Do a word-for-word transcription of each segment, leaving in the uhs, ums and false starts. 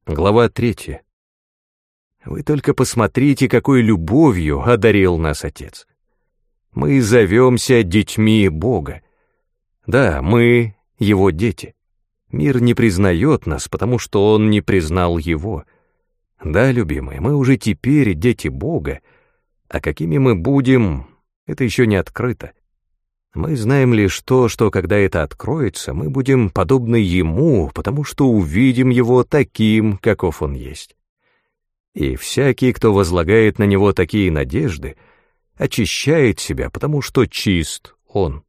Глава третья. Вы только посмотрите, какой любовью одарил нас Отец. Мы зовемся детьми Бога. Да, мы Его дети. Мир не признает нас, потому что он не признал Его. Да, любимые, мы уже теперь дети Бога, а какими мы будем, это еще не открыто. Мы знаем лишь то, что когда это откроется, мы будем подобны Ему, потому что увидим Его таким, каков Он есть. И всякий, кто возлагает на Него такие надежды, очищает себя, потому что чист Он.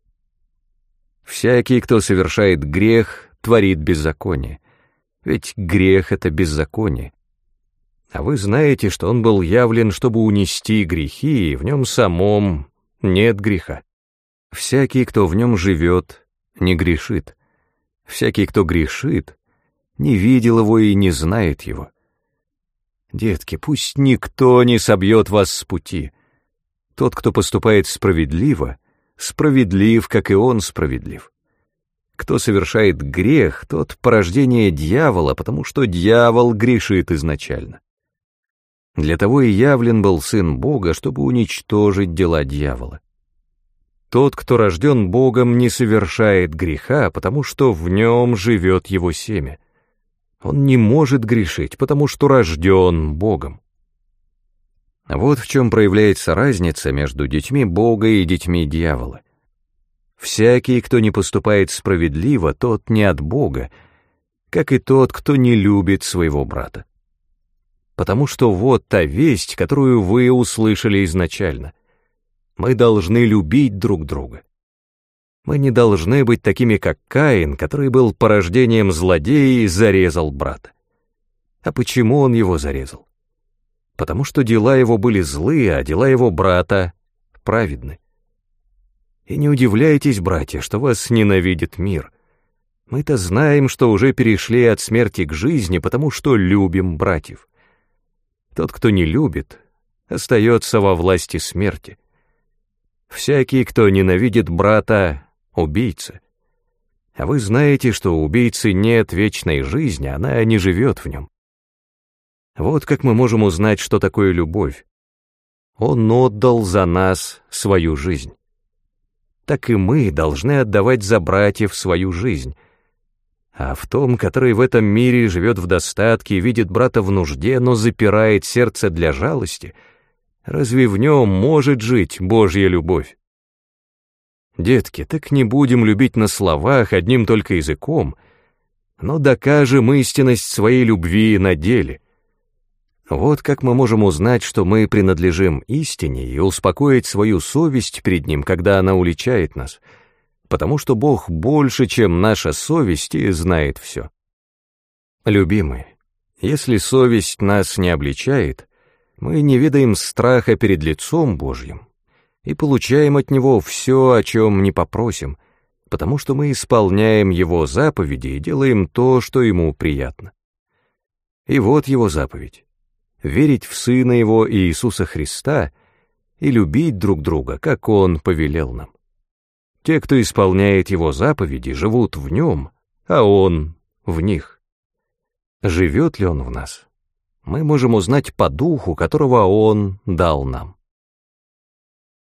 Всякий, кто совершает грех, творит беззаконие, ведь грех — это беззаконие. А вы знаете, что Он был явлен, чтобы унести грехи, и в Нем самом нет греха. Всякий, кто в Нем живет, не грешит. Всякий, кто грешит, не видел Его и не знает Его. Детки, пусть никто не собьет вас с пути. Тот, кто поступает справедливо, справедлив, как и Он справедлив. Кто совершает грех, тот порождение дьявола, потому что дьявол грешит изначально. Для того и явлен был Сын Бога, чтобы уничтожить дела дьявола. Тот, кто рожден Богом, не совершает греха, потому что в нем живет его семя. Он не может грешить, потому что рожден Богом. Вот в чем проявляется разница между детьми Бога и детьми дьявола. Всякий, кто не поступает справедливо, тот не от Бога, как и тот, кто не любит своего брата. Потому что вот та весть, которую вы услышали изначально. Мы должны любить друг друга. Мы не должны быть такими, как Каин, который был порождением злодея и зарезал брата. А почему он его зарезал? Потому что дела его были злые, а дела его брата праведны. И не удивляйтесь, братья, что вас ненавидит мир. Мы-то знаем, что уже перешли от смерти к жизни, потому что любим братьев. Тот, кто не любит, остается во власти смерти. Всякий, кто ненавидит брата, — убийца. А вы знаете, что у убийцы нет вечной жизни, она не живет в нем. Вот как мы можем узнать, что такое любовь. Он отдал за нас свою жизнь. Так и мы должны отдавать за братьев свою жизнь. А в том, который в этом мире живет в достатке и видит брата в нужде, но запирает сердце для жалости, разве в нем может жить Божья любовь? Детки, так не будем любить на словах одним только языком, но докажем истинность своей любви на деле. Вот как мы можем узнать, что мы принадлежим истине, и успокоить свою совесть перед Ним, когда она уличает нас, потому что Бог больше, чем наша совесть, и знает все. Любимые, если совесть нас не обличает, мы не ведаем страха перед лицом Божьим и получаем от Него все, о чем не попросим, потому что мы исполняем Его заповеди и делаем то, что Ему приятно. И вот Его заповедь — верить в Сына Его Иисуса Христа и любить друг друга, как Он повелел нам. Те, кто исполняет Его заповеди, живут в Нем, а Он в них. Живет ли Он в нас? Мы можем узнать по духу, которого Он дал нам.